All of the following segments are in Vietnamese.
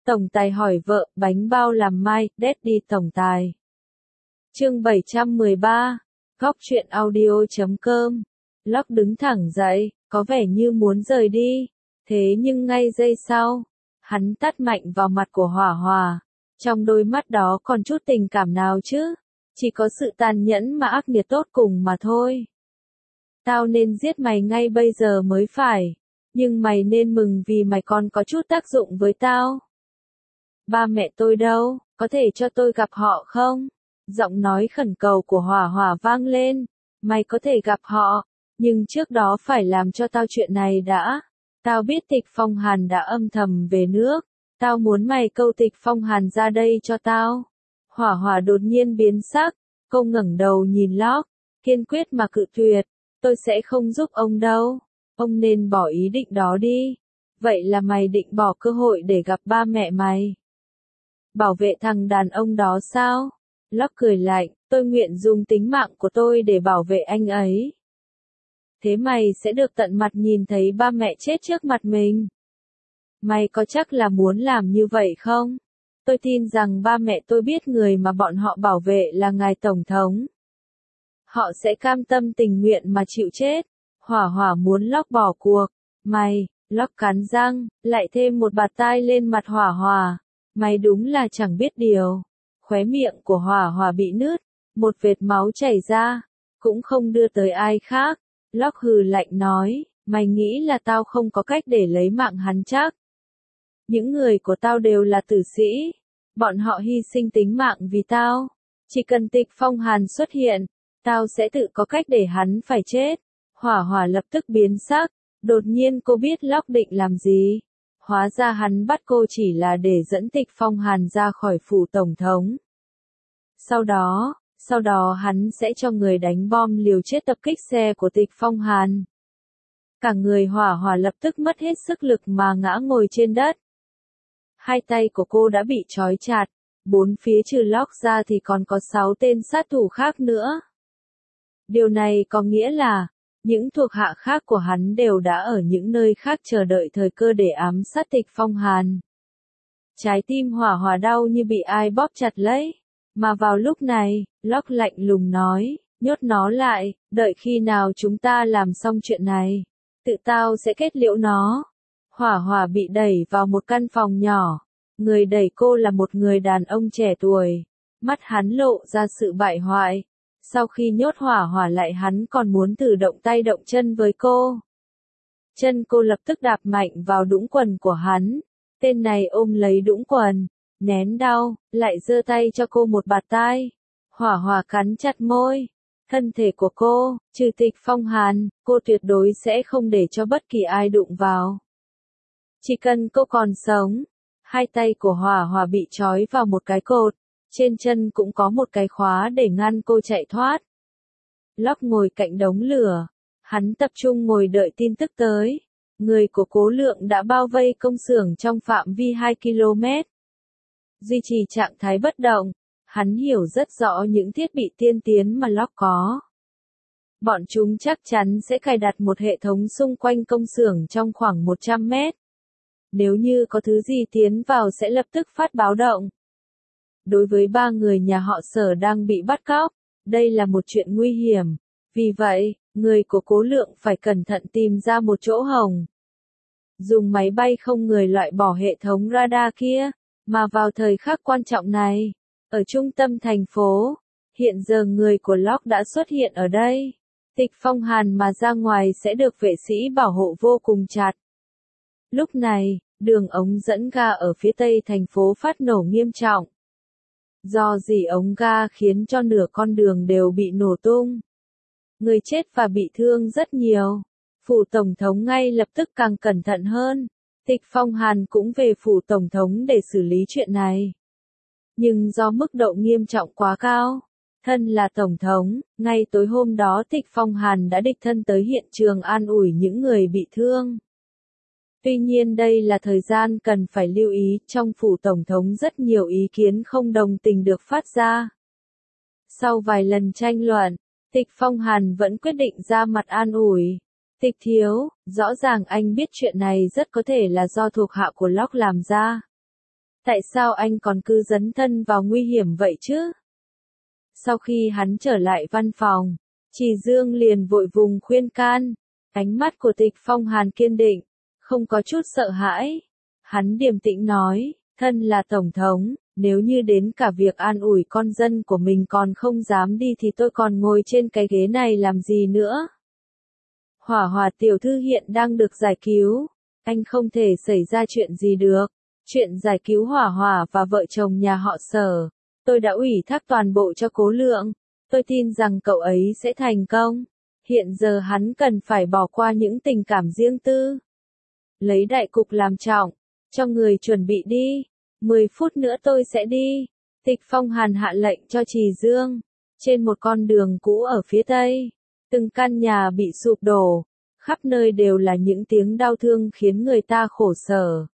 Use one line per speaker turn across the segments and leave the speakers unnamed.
Tổng tài hỏi vợ, bánh bao làm mai, Daddy tổng tài. Chương 713, Góc truyện audio.com. Locke đứng thẳng dậy, có vẻ như muốn rời đi. Thế nhưng ngay giây sau, hắn tát mạnh vào mặt của Hỏa Hòa. Trong đôi mắt đó còn chút tình cảm nào chứ? Chỉ có sự tàn nhẫn mà ác nghiệt tốt cùng mà thôi. Tao nên giết mày ngay bây giờ mới phải. Nhưng mày nên mừng vì mày còn có chút tác dụng với tao. Ba mẹ tôi đâu, có thể cho tôi gặp họ không? Giọng nói khẩn cầu của Hỏa Hòa vang lên. Mày có thể gặp họ, nhưng trước đó phải làm cho tao chuyện này đã. Tao biết Tịch Phong Hàn đã âm thầm về nước. Tao muốn mày câu Tịch Phong Hàn ra đây cho tao. Hỏa Hòa đột nhiên biến sắc. Cô ngẩng đầu nhìn Locke, kiên quyết mà cự tuyệt. Tôi sẽ không giúp ông đâu. Ông nên bỏ ý định đó đi. Vậy là mày định bỏ cơ hội để gặp ba mẹ mày? Bảo vệ thằng đàn ông đó sao? Locke cười lạnh, tôi nguyện dùng tính mạng của tôi để bảo vệ anh ấy. Thế mày sẽ được tận mặt nhìn thấy ba mẹ chết trước mặt mình. Mày có chắc là muốn làm như vậy không? Tôi tin rằng ba mẹ tôi biết người mà bọn họ bảo vệ là ngài Tổng thống. Họ sẽ cam tâm tình nguyện mà chịu chết. Hỏa Hòa muốn Locke bỏ cuộc. Mày, Locke cắn răng, lại thêm một bạt tai lên mặt Hỏa Hòa. Mày đúng là chẳng biết điều. Khóe miệng của Hỏa Hòa bị nứt, một vệt máu chảy ra, cũng không đưa tới ai khác. Locke hừ lạnh nói, mày nghĩ là tao không có cách để lấy mạng hắn chắc? Những người của tao đều là tử sĩ, bọn họ hy sinh tính mạng vì tao. Chỉ cần Tịch Phong Hàn xuất hiện, tao sẽ tự có cách để hắn phải chết. Hỏa Hòa lập tức biến sắc, đột nhiên cô biết Locke định làm gì. Hóa ra hắn bắt cô chỉ là để dẫn Tịch Phong Hàn ra khỏi phủ tổng thống. Sau đó hắn sẽ cho người đánh bom liều chết tập kích xe của Tịch Phong Hàn. Cả người Hỏa Hòa lập tức mất hết sức lực mà ngã ngồi trên đất. Hai tay của cô đã bị trói chặt, bốn phía trừ Locke ra thì còn có 6 tên sát thủ khác nữa. Điều này có nghĩa là, những thuộc hạ khác của hắn đều đã ở những nơi khác chờ đợi thời cơ để ám sát Tịch Phong Hàn. Trái tim Hỏa Hòa đau như bị ai bóp chặt lấy. Mà vào lúc này, Locke lạnh lùng nói, nhốt nó lại, đợi khi nào chúng ta làm xong chuyện này, tự tao sẽ kết liễu nó. Hỏa Hòa bị đẩy vào một căn phòng nhỏ. Người đẩy cô là một người đàn ông trẻ tuổi. Mắt hắn lộ ra sự bại hoại. Sau khi nhốt Hỏa Hòa lại hắn còn muốn thử động tay động chân với cô. Chân cô lập tức đạp mạnh vào đũng quần của hắn. Tên này ôm lấy đũng quần, nén đau, lại giơ tay cho cô một bạt tai. Hỏa Hòa cắn chặt môi. Thân thể của cô, trừ Tịch Phong Hàn, cô tuyệt đối sẽ không để cho bất kỳ ai đụng vào. Chỉ cần cô còn sống. Hai tay của Hỏa Hòa bị trói vào một cái cột. Trên chân cũng có một cái khóa để ngăn cô chạy thoát. Locke ngồi cạnh đống lửa. Hắn tập trung ngồi đợi tin tức tới. Người của Cố Lượng đã bao vây công xưởng trong phạm vi 2 km. Duy trì trạng thái bất động. Hắn hiểu rất rõ những thiết bị tiên tiến mà Locke có. Bọn chúng chắc chắn sẽ cài đặt một hệ thống xung quanh công xưởng trong khoảng 100 mét. Nếu như có thứ gì tiến vào sẽ lập tức phát báo động. Đối với 3 người nhà họ Sở đang bị bắt cóc, đây là một chuyện nguy hiểm. Vì vậy, người của Cố Lượng phải cẩn thận tìm ra một chỗ hổng. Dùng máy bay không người loại bỏ hệ thống radar kia, mà vào thời khắc quan trọng này, ở trung tâm thành phố, hiện giờ người của Locke đã xuất hiện ở đây. Tịch Phong Hàn mà ra ngoài sẽ được vệ sĩ bảo hộ vô cùng chặt. Lúc này, đường ống dẫn ga ở phía tây thành phố phát nổ nghiêm trọng. Do rỉ ống ga khiến cho nửa con đường đều bị nổ tung. Người chết và bị thương rất nhiều. Phủ Tổng thống ngay lập tức càng cẩn thận hơn. Tịch Phong Hàn cũng về Phủ Tổng thống để xử lý chuyện này. Nhưng do mức độ nghiêm trọng quá cao, thân là Tổng thống, ngay tối hôm đó Tịch Phong Hàn đã đích thân tới hiện trường an ủi những người bị thương. Tuy nhiên đây là thời gian cần phải lưu ý, trong Phủ Tổng thống rất nhiều ý kiến không đồng tình được phát ra. Sau vài lần tranh luận, Tịch Phong Hàn vẫn quyết định ra mặt an ủi. Tịch thiếu, rõ ràng anh biết chuyện này rất có thể là do thuộc hạ của Locke làm ra. Tại sao anh còn cứ dấn thân vào nguy hiểm vậy chứ? Sau khi hắn trở lại văn phòng, Trì Dương liền vội vùng khuyên can. Ánh mắt của Tịch Phong Hàn kiên định, không có chút sợ hãi. Hắn điềm tĩnh nói, thân là tổng thống, nếu như đến cả việc an ủi con dân của mình còn không dám đi thì tôi còn ngồi trên cái ghế này làm gì nữa? Hỏa Hỏa tiểu thư hiện đang được giải cứu, anh không thể xảy ra chuyện gì được. Chuyện giải cứu Hỏa Hỏa và vợ chồng nhà họ Sở, tôi đã ủy thác toàn bộ cho Cố Lượng, tôi tin rằng cậu ấy sẽ thành công. Hiện giờ hắn cần phải bỏ qua những tình cảm riêng tư. Lấy đại cục làm trọng, cho người chuẩn bị đi, 10 phút nữa tôi sẽ đi. Tịch Phong Hàn hạ lệnh cho Trì Dương. Trên một con đường cũ ở phía tây, từng căn nhà bị sụp đổ, khắp nơi đều là những tiếng đau thương khiến người ta khổ sở.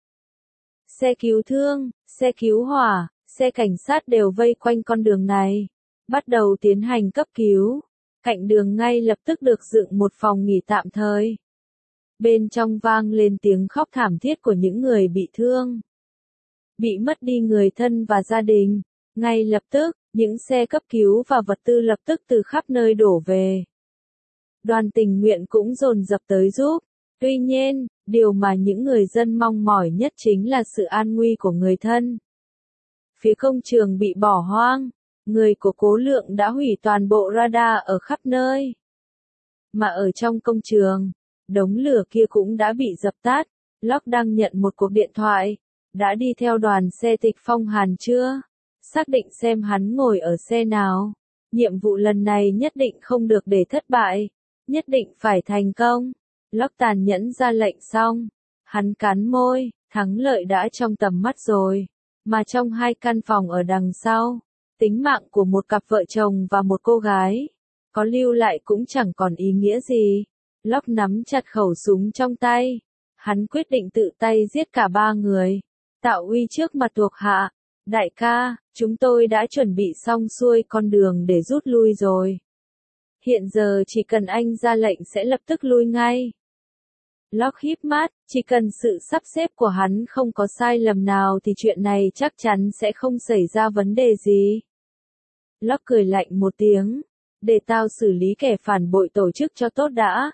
Xe cứu thương, xe cứu hỏa, xe cảnh sát đều vây quanh con đường này, bắt đầu tiến hành cấp cứu. Cạnh đường ngay lập tức được dựng một phòng nghỉ tạm thời. Bên trong vang lên tiếng khóc thảm thiết của những người bị thương, bị mất đi người thân và gia đình. Ngay lập tức, những xe cấp cứu và vật tư lập tức từ khắp nơi đổ về. Đoàn tình nguyện cũng dồn dập tới giúp. Tuy nhiên, điều mà những người dân mong mỏi nhất chính là sự an nguy của người thân. Phía công trường bị bỏ hoang, người của Cố Lượng đã hủy toàn bộ radar ở khắp nơi. Mà ở trong công trường, đống lửa kia cũng đã bị dập tắt. Locke đang nhận một cuộc điện thoại. Đã đi theo đoàn xe Tịch Phong Hàn chưa? Xác định xem hắn ngồi ở xe nào. Nhiệm vụ lần này nhất định không được để thất bại. Nhất định phải thành công. Locke tàn nhẫn ra lệnh xong. Hắn cắn môi, thắng lợi đã trong tầm mắt rồi. Mà trong hai căn phòng ở đằng sau, tính mạng của một cặp vợ chồng và một cô gái, có lưu lại cũng chẳng còn ý nghĩa gì. Locke nắm chặt khẩu súng trong tay. Hắn quyết định tự tay giết cả ba người. Tạo uy trước mặt thuộc hạ. Đại ca, chúng tôi đã chuẩn bị xong xuôi con đường để rút lui rồi. Hiện giờ chỉ cần anh ra lệnh sẽ lập tức lui ngay. Locke híp mắt, chỉ cần sự sắp xếp của hắn không có sai lầm nào thì chuyện này chắc chắn sẽ không xảy ra vấn đề gì. Locke cười lạnh một tiếng, để tao xử lý kẻ phản bội tổ chức cho tốt đã.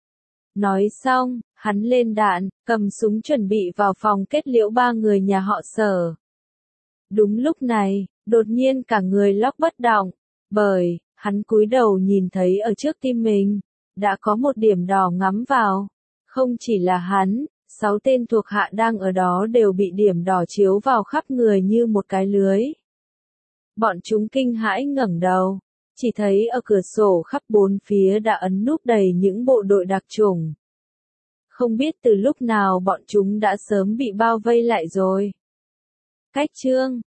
Nói xong, hắn lên đạn, cầm súng chuẩn bị vào phòng kết liễu ba người nhà họ Sở. Đúng lúc này, đột nhiên cả người Locke bất động, bởi hắn cúi đầu nhìn thấy ở trước tim mình đã có một điểm đỏ ngắm vào. Không chỉ là hắn, 6 tên thuộc hạ đang ở đó đều bị điểm đỏ chiếu vào khắp người như một cái lưới. Bọn chúng kinh hãi ngẩng đầu, chỉ thấy ở cửa sổ khắp bốn phía đã ấn núp đầy những bộ đội đặc chủng. Không biết từ lúc nào bọn chúng đã sớm bị bao vây lại rồi. Cách chương